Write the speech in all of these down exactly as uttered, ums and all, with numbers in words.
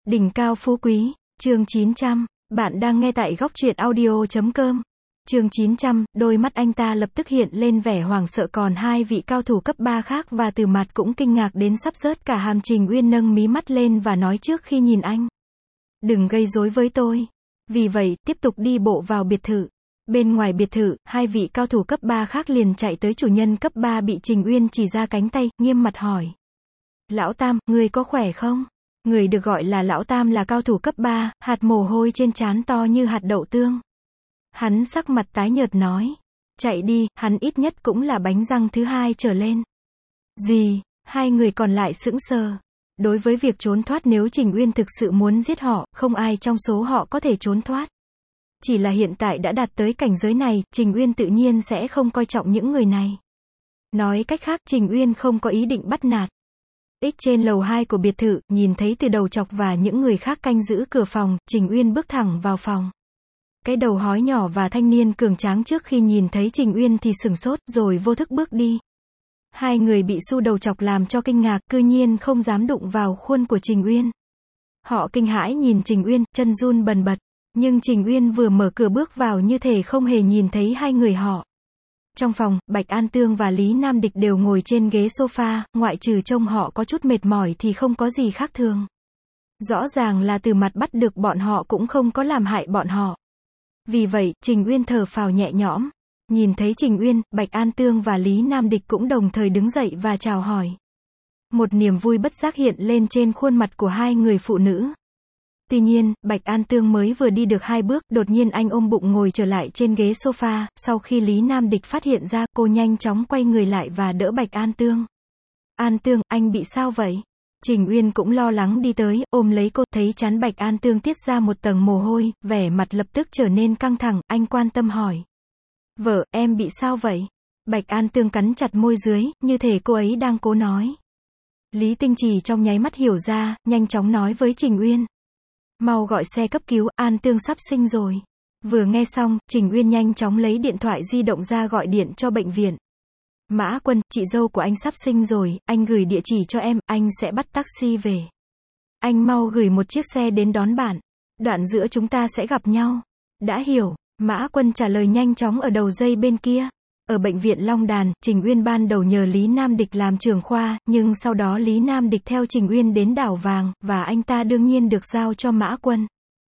Đỉnh cao phú quý, chương chín trăm, bạn đang nghe tại góc truyện audio chấm com. Chương chín trăm, đôi mắt anh ta lập tức hiện lên vẻ hoảng sợ, còn hai vị cao thủ cấp ba khác và Từ Mạt cũng kinh ngạc đến sắp rớt cả hàm. Trình Uyên nâng mí mắt lên và nói trước khi nhìn anh: đừng gây rối với tôi. Vì vậy, tiếp tục đi bộ vào biệt thự. Bên ngoài biệt thự, hai vị cao thủ cấp ba khác liền chạy tới chủ nhân cấp ba bị Trình Uyên chỉ ra cánh tay, nghiêm mặt hỏi: Lão Tam, ngươi có khỏe không? Người được gọi là Lão Tam là cao thủ cấp ba, hạt mồ hôi trên trán to như hạt đậu tương. Hắn sắc mặt tái nhợt nói: chạy đi, hắn ít nhất cũng là bánh răng thứ hai trở lên. Gì? Hai người còn lại sững sờ. Đối với việc trốn thoát, nếu Trình Uyên thực sự muốn giết họ, không ai trong số họ có thể trốn thoát. Chỉ là hiện tại đã đạt tới cảnh giới này, Trình Uyên tự nhiên sẽ không coi trọng những người này. Nói cách khác, Trình Uyên không có ý định bắt nạt. X trên lầu hai của biệt thự, nhìn thấy Từ Đầu Chọc và những người khác canh giữ cửa phòng, Trình Uyên bước thẳng vào phòng. Cái đầu hói nhỏ và thanh niên cường tráng trước khi nhìn thấy Trình Uyên thì sửng sốt, rồi vô thức bước đi. Hai người bị Su Đầu Chọc làm cho kinh ngạc, cư nhiên không dám đụng vào khuôn của Trình Uyên. Họ kinh hãi nhìn Trình Uyên, chân run bần bật. Nhưng Trình Uyên vừa mở cửa bước vào như thể không hề nhìn thấy hai người họ. Trong phòng, Bạch An Tương và Lý Nam Địch đều ngồi trên ghế sofa, ngoại trừ trông họ có chút mệt mỏi thì không có gì khác thường. Rõ ràng là Từ Mạt bắt được bọn họ cũng không có làm hại bọn họ. Vì vậy, Trình Uyên thở phào nhẹ nhõm. Nhìn thấy Trình Uyên, Bạch An Tương và Lý Nam Địch cũng đồng thời đứng dậy và chào hỏi. Một niềm vui bất giác hiện lên trên khuôn mặt của hai người phụ nữ. Tuy nhiên, Bạch An Tương mới vừa đi được hai bước, đột nhiên anh ôm bụng ngồi trở lại trên ghế sofa. Sau khi Lý Nam Địch phát hiện ra, cô nhanh chóng quay người lại và đỡ Bạch An Tương. An Tương, anh bị sao vậy? Trình Uyên cũng lo lắng đi tới, ôm lấy cô, thấy trán Bạch An Tương tiết ra một tầng mồ hôi, vẻ mặt lập tức trở nên căng thẳng, anh quan tâm hỏi. Vợ, em bị sao vậy? Bạch An Tương cắn chặt môi dưới, như thể cô ấy đang cố nói. Lý Tinh Trì trong nháy mắt hiểu ra, nhanh chóng nói với Trình Uyên. Mau gọi xe cấp cứu, An Tương sắp sinh rồi. Vừa nghe xong, Trình Uyên nhanh chóng lấy điện thoại di động ra gọi điện cho bệnh viện. Mã Quân, chị dâu của anh sắp sinh rồi, anh gửi địa chỉ cho em, anh sẽ bắt taxi về. Anh mau gửi một chiếc xe đến đón bạn. Đoạn giữa chúng ta sẽ gặp nhau. Đã hiểu, Mã Quân trả lời nhanh chóng ở đầu dây bên kia. Ở bệnh viện Long Đàn, Trình Uyên ban đầu nhờ Lý Nam Địch làm trưởng khoa, nhưng sau đó Lý Nam Địch theo Trình Uyên đến đảo vàng, và anh ta đương nhiên được giao cho Mã Quân.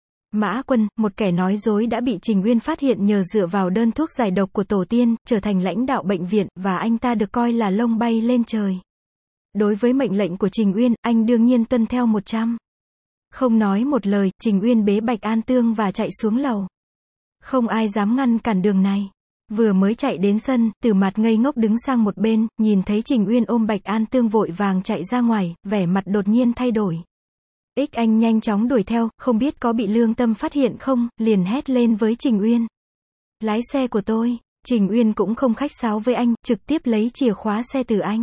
Mã Quân, một kẻ nói dối đã bị Trình Uyên phát hiện nhờ dựa vào đơn thuốc giải độc của tổ tiên, trở thành lãnh đạo bệnh viện, và anh ta được coi là lông bay lên trời. Đối với mệnh lệnh của Trình Uyên, anh đương nhiên tuân theo một trăm. Không nói một lời, Trình Uyên bế Bạch An Tương và chạy xuống lầu. Không ai dám ngăn cản đường này. Vừa mới chạy đến sân, Từ Mạt ngây ngốc đứng sang một bên, nhìn thấy Trình Uyên ôm Bạch An Tương vội vàng chạy ra ngoài, vẻ mặt đột nhiên thay đổi. X anh nhanh chóng đuổi theo, không biết có bị Lương Tâm phát hiện không, liền hét lên với Trình Uyên. Lái xe của tôi. Trình Uyên cũng không khách sáo với anh, trực tiếp lấy chìa khóa xe từ anh.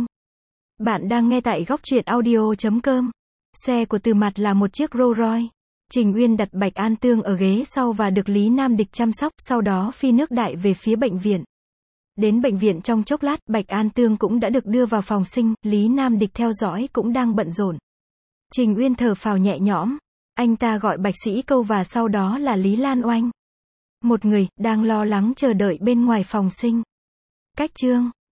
Bạn đang nghe tại góc truyện audio chấm com. Xe của Từ Mạt là một chiếc Rolls Royce. Trình Uyên đặt Bạch An Tương ở ghế sau và được Lý Nam Địch chăm sóc, sau đó phi nước đại về phía bệnh viện. Đến bệnh viện trong chốc lát, Bạch An Tương cũng đã được đưa vào phòng sinh, Lý Nam Địch theo dõi cũng đang bận rộn. Trình Uyên thở phào nhẹ nhõm. Anh ta gọi bác sĩ Câu và sau đó là Lý Lan Oanh. Một người, đang lo lắng chờ đợi bên ngoài phòng sinh. Cách chương.